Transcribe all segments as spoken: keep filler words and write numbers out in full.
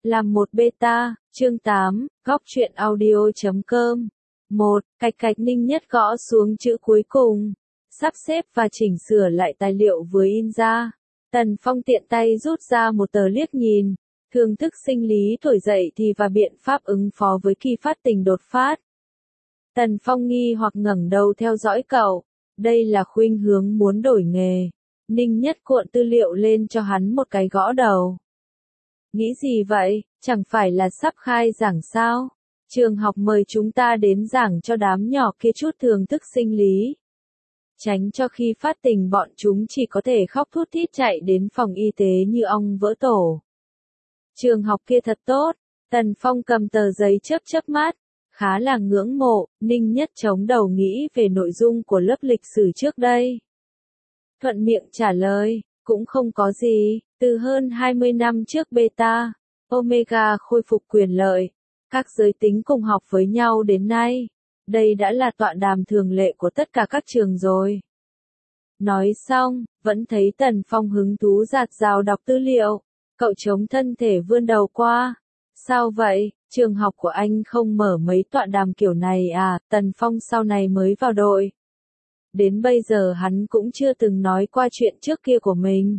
Làm một beta, chương tám, góc truyện audio chấm com. một. Cạch cạch Ninh Nhất gõ xuống chữ cuối cùng. Sắp xếp và chỉnh sửa lại tài liệu vừa in ra. Tần Phong tiện tay rút ra một tờ liếc nhìn. Thương thức sinh lý thổi dậy thì và biện pháp ứng phó với khi phát tình đột phát. Tần Phong nghi hoặc ngẩng đầu theo dõi cậu. Đây là khuynh hướng muốn đổi nghề. Ninh Nhất cuộn tư liệu lên cho hắn một cái gõ đầu. Nghĩ gì vậy, chẳng phải là sắp khai giảng sao? Trường học mời chúng ta đến giảng cho đám nhỏ kia chút thường thức sinh lý. Tránh cho khi phát tình bọn chúng chỉ có thể khóc thút thít chạy đến phòng y tế như ong vỡ tổ. Trường học kia thật tốt, Tần Phong cầm tờ giấy chớp chớp mắt, khá là ngưỡng mộ. Ninh Nhất chống đầu nghĩ về nội dung của lớp lịch sử trước đây. Thuận miệng trả lời, cũng không có gì, từ hơn hai mươi năm trước beta, omega khôi phục quyền lợi, các giới tính cùng học với nhau đến nay. Đây đã là tọa đàm thường lệ của tất cả các trường rồi. Nói xong, vẫn thấy Tần Phong hứng thú rạt rào đọc tư liệu. Cậu chống thân thể vươn đầu qua. Sao vậy, trường học của anh không mở mấy tọa đàm kiểu này à? Tần Phong sau này mới vào đội. Đến bây giờ hắn cũng chưa từng nói qua chuyện trước kia của mình.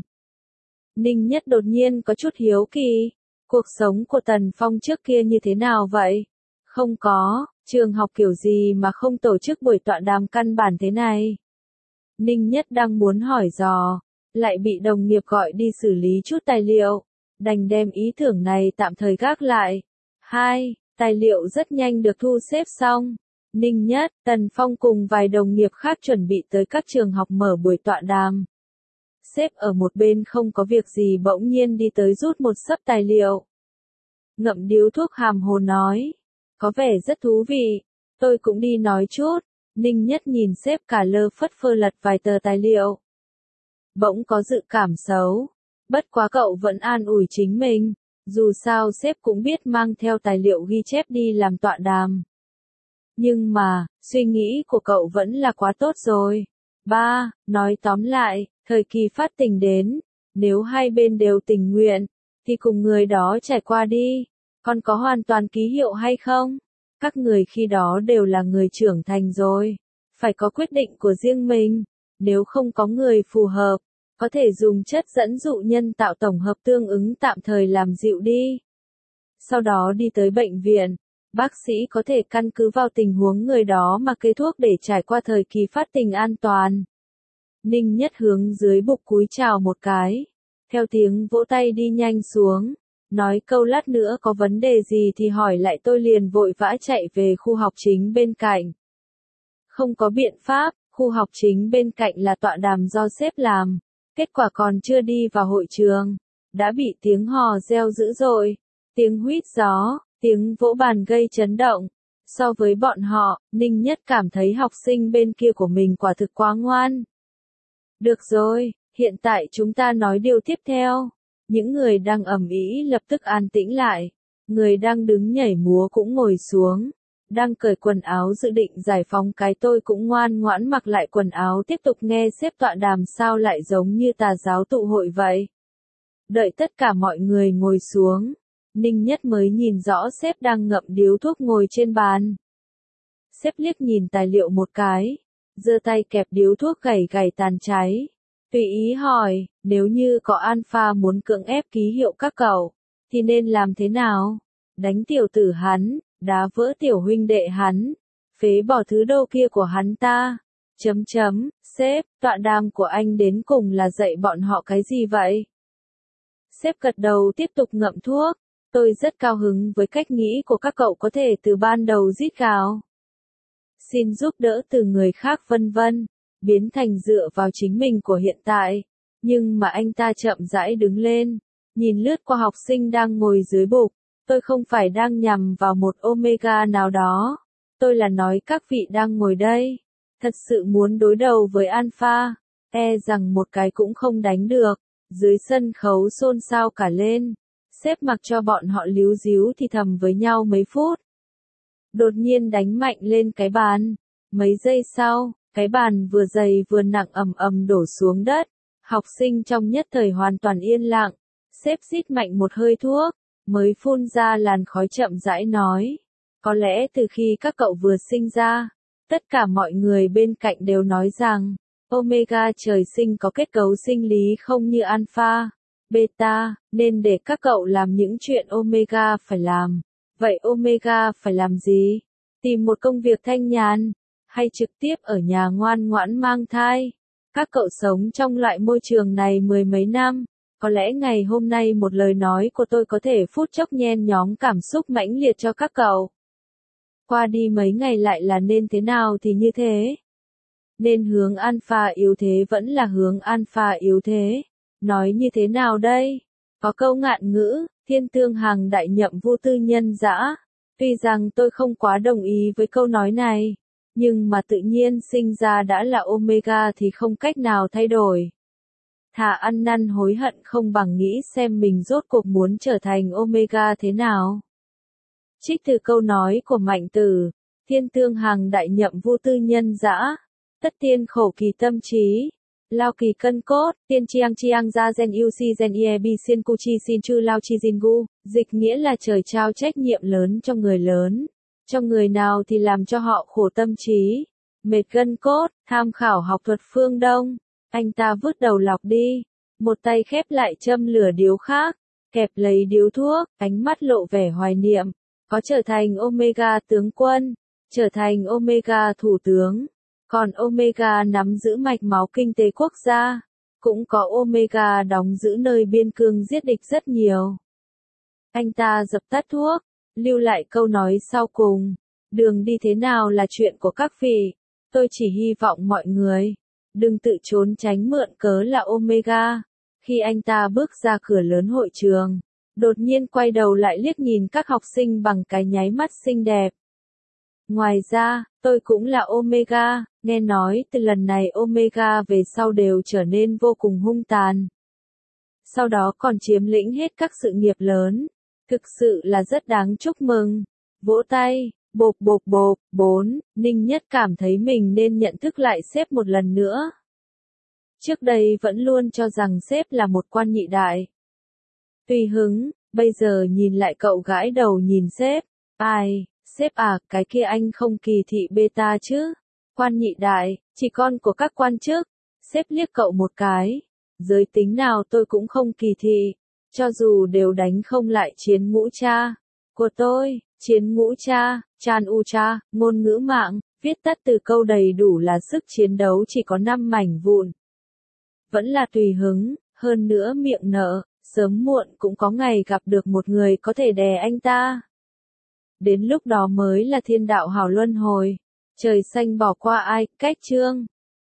Ninh Nhất đột nhiên có chút hiếu kỳ. Cuộc sống của Tần Phong trước kia như thế nào vậy? Không có, trường học kiểu gì mà không tổ chức buổi tọa đàm căn bản thế này? Ninh Nhất đang muốn hỏi dò, lại bị đồng nghiệp gọi đi xử lý chút tài liệu, đành đem ý tưởng này tạm thời gác lại. Hai, tài liệu rất nhanh được thu xếp xong. Ninh Nhất, Tần Phong cùng vài đồng nghiệp khác chuẩn bị tới các trường học mở buổi tọa đàm. Sếp ở một bên không có việc gì bỗng nhiên đi tới rút một xấp tài liệu. Ngậm điếu thuốc hàm hồ nói, có vẻ rất thú vị, tôi cũng đi nói chút. Ninh Nhất nhìn sếp cả lơ phất phơ lật vài tờ tài liệu. Bỗng có dự cảm xấu, bất quá cậu vẫn an ủi chính mình, dù sao sếp cũng biết mang theo tài liệu ghi chép đi làm tọa đàm. Nhưng mà, suy nghĩ của cậu vẫn là quá tốt rồi. Ba, nói tóm lại, thời kỳ phát tình đến, nếu hai bên đều tình nguyện, thì cùng người đó trải qua đi. Còn có hoàn toàn ký hiệu hay không? Các người khi đó đều là người trưởng thành rồi, phải có quyết định của riêng mình. Nếu không có người phù hợp, có thể dùng chất dẫn dụ nhân tạo tổng hợp tương ứng tạm thời làm dịu đi. Sau đó đi tới bệnh viện, bác sĩ có thể căn cứ vào tình huống người đó mà kê thuốc để trải qua thời kỳ phát tình an toàn. Ninh Nhất hướng dưới bục cúi chào một cái, theo tiếng vỗ tay đi nhanh xuống, nói câu lát nữa có vấn đề gì thì hỏi lại tôi liền vội vã chạy về khu học chính bên cạnh. Không có biện pháp, khu học chính bên cạnh là tọa đàm do sếp làm, kết quả còn chưa đi vào hội trường, đã bị tiếng hò reo dữ dội, tiếng huýt gió, tiếng vỗ bàn gây chấn động. So với bọn họ, Ninh Nhất cảm thấy học sinh bên kia của mình quả thực quá ngoan. Được rồi, hiện tại chúng ta nói điều tiếp theo. Những người đang ầm ĩ lập tức an tĩnh lại. Người đang đứng nhảy múa cũng ngồi xuống. Đang cởi quần áo dự định giải phóng cái tôi cũng ngoan ngoãn mặc lại quần áo tiếp tục nghe sếp tọa đàm sao lại giống như tà giáo tụ hội vậy. Đợi tất cả mọi người ngồi xuống. Ninh Nhất mới nhìn rõ sếp đang ngậm điếu thuốc ngồi trên bàn. Sếp liếc nhìn tài liệu một cái, giơ tay kẹp điếu thuốc gảy gảy tàn cháy. Tùy ý hỏi, nếu như có Alpha muốn cưỡng ép ký hiệu các cậu, thì nên làm thế nào? Đánh tiểu tử hắn, đá vỡ tiểu huynh đệ hắn, phế bỏ thứ đồ kia của hắn ta. Chấm chấm, sếp, tọa đàm của anh đến cùng là dạy bọn họ cái gì vậy? Sếp gật đầu tiếp tục ngậm thuốc. Tôi rất cao hứng với cách nghĩ của các cậu có thể từ ban đầu rít gào. Xin giúp đỡ từ người khác vân vân, biến thành dựa vào chính mình của hiện tại. Nhưng mà anh ta chậm rãi đứng lên, nhìn lướt qua học sinh đang ngồi dưới bục. Tôi không phải đang nhằm vào một omega nào đó. Tôi là nói các vị đang ngồi đây. Thật sự muốn đối đầu với Alpha, e rằng một cái cũng không đánh được. Dưới sân khấu xôn xao cả lên. Sếp mặc cho bọn họ líu díu thì thầm với nhau mấy phút. Đột nhiên đánh mạnh lên cái bàn. Mấy giây sau, cái bàn vừa dày vừa nặng ầm ầm đổ xuống đất. Học sinh trong nhất thời hoàn toàn yên lặng. Sếp rít mạnh một hơi thuốc. mới phun ra làn khói chậm rãi nói. Có lẽ từ khi các cậu vừa sinh ra, tất cả mọi người bên cạnh đều nói rằng, Omega trời sinh có kết cấu sinh lý không như Alpha, Beta, nên để các cậu làm những chuyện Omega phải làm. Vậy Omega phải làm gì? Tìm một công việc thanh nhàn, hay trực tiếp ở nhà ngoan ngoãn mang thai? Các cậu sống trong loại môi trường này mười mấy năm, có lẽ ngày hôm nay một lời nói của tôi có thể phút chốc nhen nhóm cảm xúc mãnh liệt cho các cậu. Qua đi mấy ngày lại là nên thế nào thì như thế. Nên hướng alpha yếu thế vẫn là hướng alpha yếu thế. Nói như thế nào đây? Có câu ngạn ngữ, thiên tương hàng đại nhậm vô tư nhân dã. Tuy rằng tôi không quá đồng ý với câu nói này, nhưng mà tự nhiên sinh ra đã là Omega thì không cách nào thay đổi. Thà ăn năn hối hận không bằng nghĩ xem mình rốt cuộc muốn trở thành Omega thế nào. Trích từ câu nói của Mạnh Tử, thiên tương hàng đại nhậm vô tư nhân dã, tất tiên khổ kỳ tâm trí, lao kỳ cân cốt, tiên chiang chiang ra gen u si gen ie bi xiên cu chi xin chư lao chi jin gu, dịch nghĩa là trời trao trách nhiệm lớn cho người lớn, cho người nào thì làm cho họ khổ tâm trí, mệt gân cốt, tham khảo học thuật phương Đông, anh ta vứt đầu lọc đi, một tay khép lại châm lửa điếu khác, kẹp lấy điếu thuốc, ánh mắt lộ vẻ hoài niệm. Có trở thành Omega tướng quân, trở thành Omega thủ tướng, còn Omega nắm giữ mạch máu kinh tế quốc gia, cũng có Omega đóng giữ nơi biên cương giết địch rất nhiều. Anh ta dập tắt thuốc, lưu lại câu nói sau cùng, đường đi thế nào là chuyện của các vị, tôi chỉ hy vọng mọi người, đừng tự trốn tránh mượn cớ là Omega. Khi anh ta bước ra cửa lớn hội trường, đột nhiên quay đầu lại liếc nhìn các học sinh bằng cái nháy mắt xinh đẹp. Ngoài ra, tôi cũng là Omega, nghe nói từ lần này Omega về sau đều trở nên vô cùng hung tàn. Sau đó còn chiếm lĩnh hết các sự nghiệp lớn. Thực sự là rất đáng chúc mừng. Vỗ tay, bộp bộp bộp, bốn, Ninh Nhất cảm thấy mình nên nhận thức lại sếp một lần nữa. Trước đây vẫn luôn cho rằng sếp là một quan nhị đại. Tùy hứng, bây giờ nhìn lại cậu gãi đầu nhìn sếp, ai, sếp à, cái kia anh không kỳ thị beta chứ, quan nhị đại, chỉ con của các quan chức, sếp liếc cậu một cái, giới tính nào tôi cũng không kỳ thị, cho dù đều đánh không lại chiến ngũ cha, của tôi, chiến ngũ cha, chan u cha, ngôn ngữ mạng, viết tắt từ câu đầy đủ là sức chiến đấu chỉ có năm mảnh vụn. Vẫn là tùy hứng, hơn nữa miệng nợ. Sớm muộn cũng có ngày gặp được một người có thể đè anh ta. Đến lúc đó mới là thiên đạo hào luân hồi. Trời xanh bỏ qua ai, cách chương.